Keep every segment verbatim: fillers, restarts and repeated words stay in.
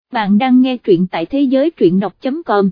Bạn đang nghe truyện tại thế giới truyện đọc chấm com.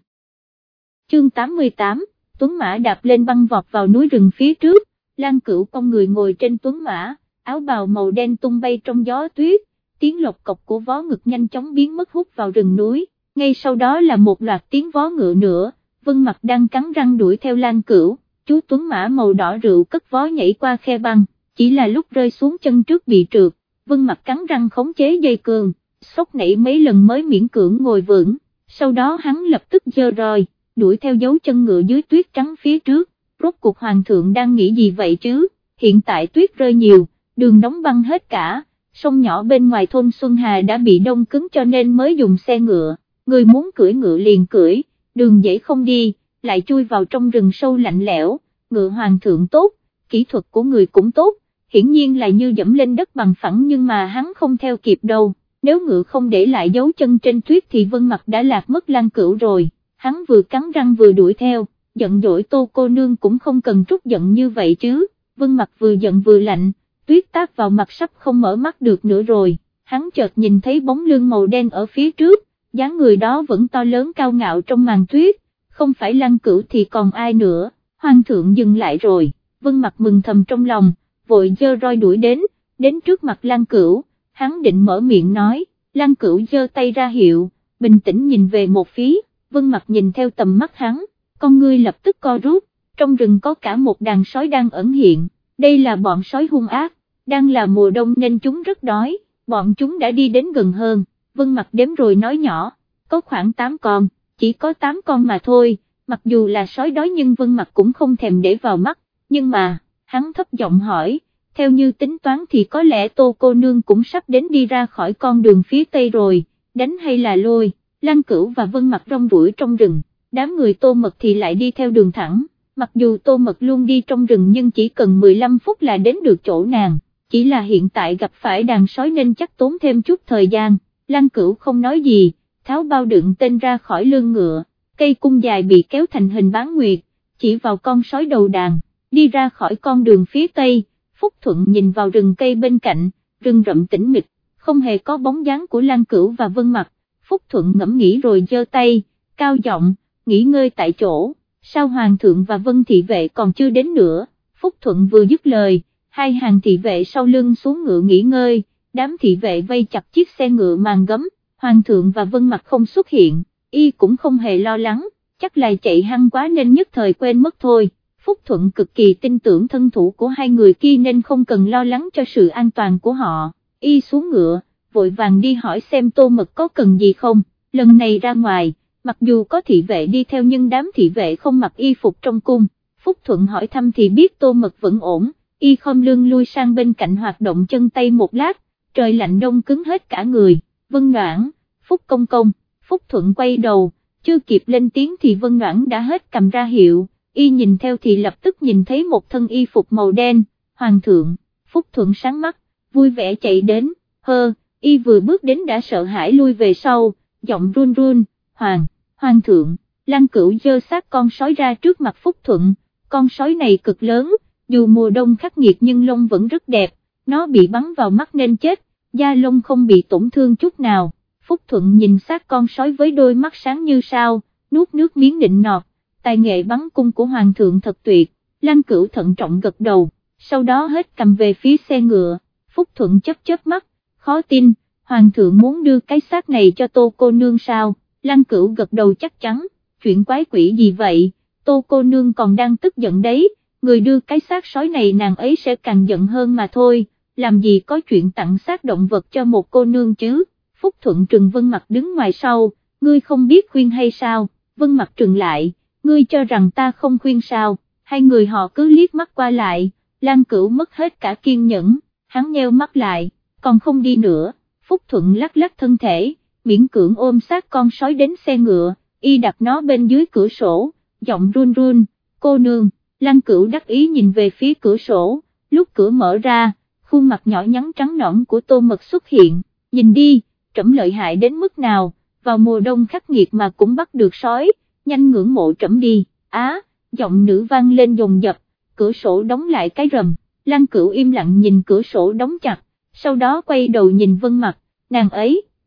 Chương tám mươi tám, Tuấn Mã đạp lên băng vọt vào núi rừng phía trước, Lan Cửu con người ngồi trên Tuấn Mã, áo bào màu đen tung bay trong gió tuyết, tiếng lộc cộc của vó ngực nhanh chóng biến mất hút vào rừng núi, ngay sau đó là một loạt tiếng vó ngựa nữa, Vân Mặc đang cắn răng đuổi theo Lan Cửu, chú Tuấn Mã màu đỏ rượu cất vó nhảy qua khe băng, chỉ là lúc rơi xuống chân trước bị trượt, Vân Mặc cắn răng khống chế dây cương, sốc nảy mấy lần mới miễn cưỡng ngồi vững, sau đó hắn lập tức giơ roi, đuổi theo dấu chân ngựa dưới tuyết trắng phía trước, rốt cuộc hoàng thượng đang nghĩ gì vậy chứ, hiện tại tuyết rơi nhiều, đường đóng băng hết cả, sông nhỏ bên ngoài thôn Xuân Hà đã bị đông cứng cho nên mới dùng xe ngựa, người muốn cưỡi ngựa liền cưỡi, đường dễ không đi, lại chui vào trong rừng sâu lạnh lẽo, ngựa hoàng thượng tốt, kỹ thuật của người cũng tốt, hiển nhiên là như dẫm lên đất bằng phẳng nhưng mà hắn không theo kịp đâu. Nếu ngựa không để lại dấu chân trên tuyết thì Vân Mặc đã lạc mất Lan Cửu rồi, hắn vừa cắn răng vừa đuổi theo, giận dỗi Tô cô nương cũng không cần trút giận như vậy chứ, Vân Mặc vừa giận vừa lạnh, tuyết táp vào mặt sắp không mở mắt được nữa rồi, hắn chợt nhìn thấy bóng lưng màu đen ở phía trước, dáng người đó vẫn to lớn cao ngạo trong màn tuyết, không phải Lan Cửu thì còn ai nữa, hoàng thượng dừng lại rồi, Vân Mặc mừng thầm trong lòng, vội giơ roi đuổi đến, đến trước mặt Lan Cửu. Hắn định mở miệng nói, Lan Cửu giơ tay ra hiệu, bình tĩnh nhìn về một phía, Vân Mặc nhìn theo tầm mắt hắn, con ngươi lập tức co rút, trong rừng có cả một đàn sói đang ẩn hiện, đây là bọn sói hung ác, đang là mùa đông nên chúng rất đói, bọn chúng đã đi đến gần hơn, Vân Mặc đếm rồi nói nhỏ, có khoảng tám con, chỉ có tám con mà thôi, mặc dù là sói đói nhưng Vân Mặc cũng không thèm để vào mắt, nhưng mà, hắn thấp giọng hỏi, theo như tính toán thì có lẽ Tô cô nương cũng sắp đến đi ra khỏi con đường phía tây rồi, đánh hay là lôi, Lan Cửu và Vân Mặc rong ruổi trong rừng, đám người Tô Mật thì lại đi theo đường thẳng, mặc dù Tô Mật luôn đi trong rừng nhưng chỉ cần mười lăm phút là đến được chỗ nàng, chỉ là hiện tại gặp phải đàn sói nên chắc tốn thêm chút thời gian, Lan Cửu không nói gì, tháo bao đựng tên ra khỏi lưng ngựa, cây cung dài bị kéo thành hình bán nguyệt, chỉ vào con sói đầu đàn, đi ra khỏi con đường phía tây. Phúc Thuận nhìn vào rừng cây bên cạnh, rừng rậm tĩnh mịch, không hề có bóng dáng của Lan Cửu và Vân Mặc, Phúc Thuận ngẫm nghĩ rồi giơ tay, cao giọng, nghỉ ngơi tại chỗ, sao Hoàng thượng và Vân thị vệ còn chưa đến nữa, Phúc Thuận vừa dứt lời, hai hàng thị vệ sau lưng xuống ngựa nghỉ ngơi, đám thị vệ vây chặt chiếc xe ngựa màn gấm, Hoàng thượng và Vân Mặc không xuất hiện, y cũng không hề lo lắng, chắc là chạy hăng quá nên nhất thời quên mất thôi. Phúc Thuận cực kỳ tin tưởng thân thủ của hai người kia nên không cần lo lắng cho sự an toàn của họ, y xuống ngựa, vội vàng đi hỏi xem Tô Mật có cần gì không, lần này ra ngoài, mặc dù có thị vệ đi theo nhưng đám thị vệ không mặc y phục trong cung, Phúc Thuận hỏi thăm thì biết Tô Mật vẫn ổn, y khom lưng lui sang bên cạnh hoạt động chân tay một lát, trời lạnh đông cứng hết cả người, Vân Noãn, Phúc Công Công, Phúc Thuận quay đầu, chưa kịp lên tiếng thì Vân Noãn đã hết cầm ra hiệu. Y nhìn theo thì lập tức nhìn thấy một thân y phục màu đen, Hoàng thượng, Phúc Thuận sáng mắt, vui vẻ chạy đến, hơ, y vừa bước đến đã sợ hãi lui về sau, giọng run run, Hoàng, Hoàng thượng, Lan Cửu giơ xác con sói ra trước mặt Phúc Thuận, con sói này cực lớn, dù mùa đông khắc nghiệt nhưng lông vẫn rất đẹp, nó bị bắn vào mắt nên chết, da lông không bị tổn thương chút nào, Phúc Thuận nhìn xác con sói với đôi mắt sáng như sao, nuốt nước miếng định nọt. Tài nghệ bắn cung của Hoàng thượng thật tuyệt, Lan Cửu thận trọng gật đầu, sau đó hết cầm về phía xe ngựa, Phúc Thuận chớp chớp mắt, khó tin, Hoàng thượng muốn đưa cái xác này cho Tô cô nương sao, Lan Cửu gật đầu chắc chắn, chuyện quái quỷ gì vậy, Tô cô nương còn đang tức giận đấy, người đưa cái xác sói này nàng ấy sẽ càng giận hơn mà thôi, làm gì có chuyện tặng xác động vật cho một cô nương chứ, Phúc Thuận trừng Vân Mặc đứng ngoài sau, ngươi không biết khuyên hay sao, Vân Mặc trừng lại. Ngươi cho rằng ta không khuyên sao, hai người họ cứ liếc mắt qua lại, Lan Cửu mất hết cả kiên nhẫn, hắn nheo mắt lại, còn không đi nữa, Phúc Thuận lắc lắc thân thể, miễn cưỡng ôm sát con sói đến xe ngựa, y đặt nó bên dưới cửa sổ, giọng run run, cô nương, Lan Cửu đắc ý nhìn về phía cửa sổ, lúc cửa mở ra, khuôn mặt nhỏ nhắn trắng nõn của Tô Mật xuất hiện, nhìn đi, trẫm lợi hại đến mức nào, vào mùa đông khắc nghiệt mà cũng bắt được sói. Nhanh ngưỡng mộ trẫm đi, á, giọng nữ vang lên dồn dập, cửa sổ đóng lại cái rầm, Lan Cửu im lặng nhìn cửa sổ đóng chặt, sau đó quay đầu nhìn Vân Mặc, nàng ấy, nàng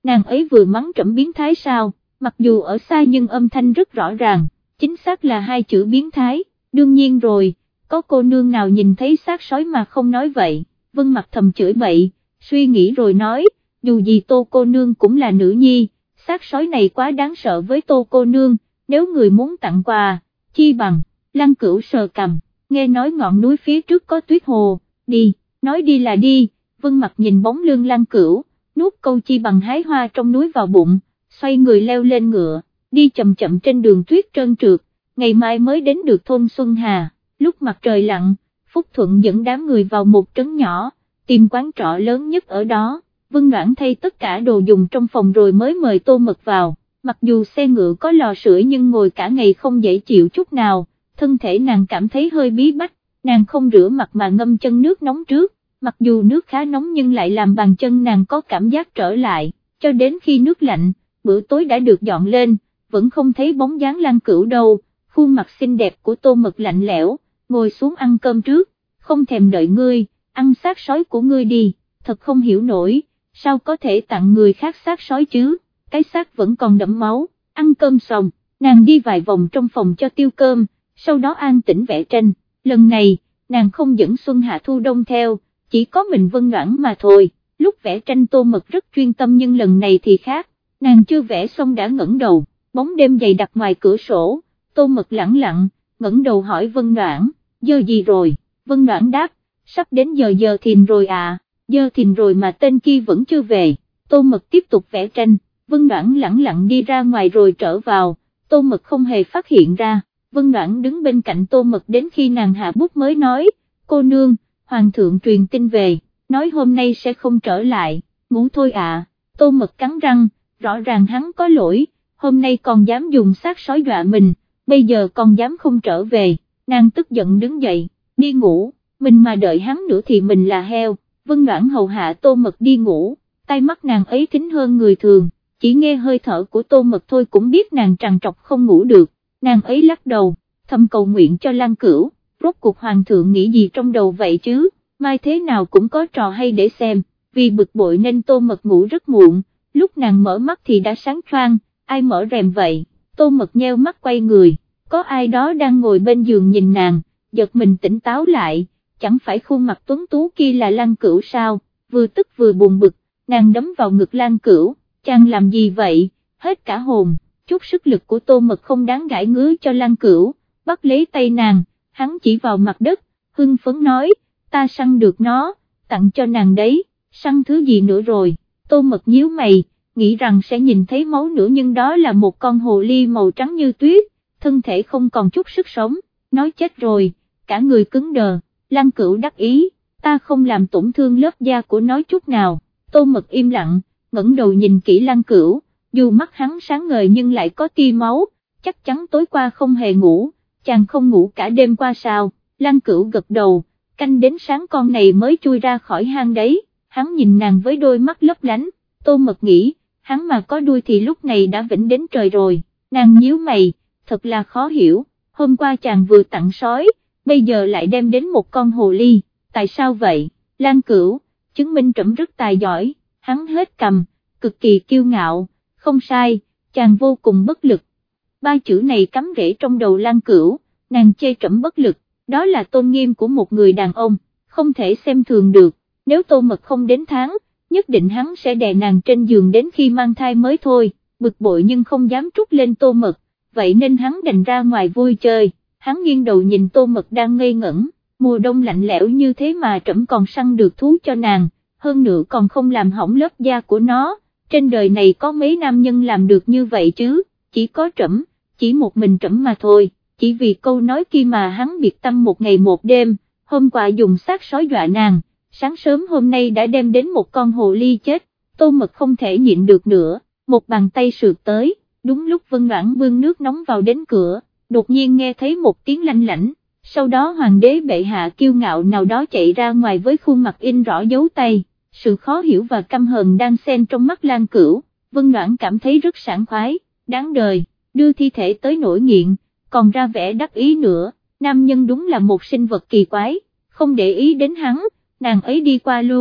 nàng ấy vừa mắng Trẫm biến thái sao, mặc dù ở xa nhưng âm thanh rất rõ ràng, chính xác là hai chữ biến thái, đương nhiên rồi, có cô nương nào nhìn thấy xác sói mà không nói vậy. Vân Mặc thầm chửi bậy, suy nghĩ rồi nói, dù gì Tô cô nương cũng là nữ nhi, xác sói này quá đáng sợ với Tô cô nương, nếu người muốn tặng quà, chi bằng. Lăng Cửu sờ cằm, nghe nói ngọn núi phía trước có tuyết hồ, đi, nói đi là đi. Vân Mặc nhìn bóng lưng Lăng Cửu, nuốt câu chi bằng hái hoa trong núi vào bụng, xoay người leo lên ngựa, đi chậm chậm trên đường tuyết trơn trượt, ngày mai mới đến được thôn Xuân Hà. Lúc mặt trời lặn, Phúc Thuận dẫn đám người vào một trấn nhỏ, tìm quán trọ lớn nhất ở đó. Vân Noãn thay tất cả đồ dùng trong phòng rồi mới mời Tô Mật vào, mặc dù xe ngựa có lò sưởi nhưng ngồi cả ngày không dễ chịu chút nào, thân thể nàng cảm thấy hơi bí bách, nàng không rửa mặt mà ngâm chân nước nóng trước, mặc dù nước khá nóng nhưng lại làm bàn chân nàng có cảm giác trở lại, cho đến khi nước lạnh, bữa tối đã được dọn lên, vẫn không thấy bóng dáng Lăng Cửu đâu. Khuôn mặt xinh đẹp của Tô Mật lạnh lẽo, ngồi xuống ăn cơm trước, không thèm đợi ngươi, ăn xác sói của ngươi đi, thật không hiểu nổi, sao có thể tặng người khác xác sói chứ, cái xác vẫn còn đẫm máu. Ăn cơm xong, nàng đi vài vòng trong phòng cho tiêu cơm, sau đó an tĩnh vẽ tranh, lần này, nàng không dẫn Xuân Hạ Thu Đông theo, chỉ có mình Vân Noãn mà thôi. Lúc vẽ tranh Tô Mật rất chuyên tâm nhưng lần này thì khác, nàng chưa vẽ xong đã ngẩng đầu, bóng đêm dày đặc ngoài cửa sổ. Tô Mật lẳng lặng, ngẩng đầu hỏi Vân Noãn, giờ gì rồi? Vân Noãn đáp, sắp đến giờ giờ thìn rồi à, giờ thìn rồi mà tên kia vẫn chưa về. Tô Mật tiếp tục vẽ tranh, Vân Noãn lẳng lặng đi ra ngoài rồi trở vào, Tô Mật không hề phát hiện ra. Vân Noãn đứng bên cạnh Tô Mật đến khi nàng hạ bút mới nói, cô nương, hoàng thượng truyền tin về, nói hôm nay sẽ không trở lại, ngủ thôi à. Tô Mật cắn răng, rõ ràng hắn có lỗi, hôm nay còn dám dùng xác sói dọa mình, bây giờ còn dám không trở về, nàng tức giận đứng dậy, đi ngủ, mình mà đợi hắn nữa thì mình là heo. Vân Noãn hầu hạ Tô Mật đi ngủ, tai mắt nàng ấy thính hơn người thường, chỉ nghe hơi thở của Tô Mật thôi cũng biết nàng trằn trọc không ngủ được, nàng ấy lắc đầu, thầm cầu nguyện cho Lăng Cửu, rốt cuộc hoàng thượng nghĩ gì trong đầu vậy chứ, mai thế nào cũng có trò hay để xem. Vì bực bội nên Tô Mật ngủ rất muộn, lúc nàng mở mắt thì đã sáng choang, ai mở rèm vậy? Tô Mật nheo mắt quay người, có ai đó đang ngồi bên giường nhìn nàng, giật mình tỉnh táo lại, chẳng phải khuôn mặt tuấn tú kia là Lăng Cửu sao? Vừa tức vừa buồn bực, nàng đấm vào ngực Lăng Cửu, chàng làm gì vậy? Hết cả hồn, chút sức lực của Tô Mật không đáng gãi ngứa cho Lăng Cửu, bắt lấy tay nàng, hắn chỉ vào mặt đất, hưng phấn nói, ta săn được nó, tặng cho nàng đấy. Săn thứ gì nữa rồi? Tô Mật nhíu mày, nghĩ rằng sẽ nhìn thấy máu nữa nhưng đó là một con hồ ly màu trắng như tuyết, thân thể không còn chút sức sống, nói chết rồi, cả người cứng đờ. Lăng Cửu đắc ý, ta không làm tổn thương lớp da của nó chút nào. Tô Mật im lặng, ngẩng đầu nhìn kỹ Lăng Cửu, dù mắt hắn sáng ngời nhưng lại có tia máu, chắc chắn tối qua không hề ngủ, chàng không ngủ cả đêm qua sao? Lăng Cửu gật đầu, canh đến sáng con này mới chui ra khỏi hang đấy. Hắn nhìn nàng với đôi mắt lấp lánh, Tô Mật nghĩ, hắn mà có đuôi thì lúc này đã vĩnh đến trời rồi. Nàng nhíu mày, thật là khó hiểu, hôm qua chàng vừa tặng sói, bây giờ lại đem đến một con hồ ly, tại sao vậy? Lăng Cửu, chứng minh trẫm rất tài giỏi. Hắn hết cầm, cực kỳ kiêu ngạo, không sai, chàng vô cùng bất lực. Ba chữ này cắm rễ trong đầu Lăng Cửu, nàng chê trẫm bất lực, đó là tôn nghiêm của một người đàn ông, không thể xem thường được. Nếu Tô Mật không đến tháng, nhất định hắn sẽ đè nàng trên giường đến khi mang thai mới thôi. Bực bội nhưng không dám trút lên Tô Mật, vậy nên hắn đành ra ngoài vui chơi. Hắn nghiêng đầu nhìn Tô Mật đang ngây ngẩn, mùa đông lạnh lẽo như thế mà trẫm còn săn được thú cho nàng, hơn nữa còn không làm hỏng lớp da của nó, trên đời này có mấy nam nhân làm được như vậy chứ, chỉ có trẫm, chỉ một mình trẫm mà thôi. Chỉ vì câu nói kia mà hắn biệt tâm một ngày một đêm, hôm qua dùng xác sói dọa nàng, sáng sớm hôm nay đã đem đến một con hồ ly chết. Tô Mật không thể nhịn được nữa, một bàn tay sượt tới, đúng lúc Vân Noãn bưng nước nóng vào đến cửa, đột nhiên nghe thấy một tiếng lanh lảnh, sau đó hoàng đế bệ hạ kiêu ngạo nào đó chạy ra ngoài với khuôn mặt in rõ dấu tay. Sự khó hiểu và căm hờn đang xen trong mắt Lăng Cửu, Vân Noãn cảm thấy rất sảng khoái, đáng đời, đưa thi thể tới nổi nghiện, còn ra vẻ đắc ý nữa. Nam nhân đúng là một sinh vật kỳ quái, không để ý đến hắn, nàng ấy đi qua luôn,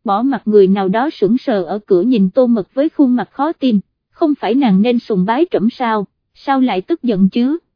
bỏ mặt người nào đó sững sờ ở cửa nhìn Tô Mật với khuôn mặt khó tin, không phải nàng nên sùng bái trẫm sao, sao lại tức giận chứ?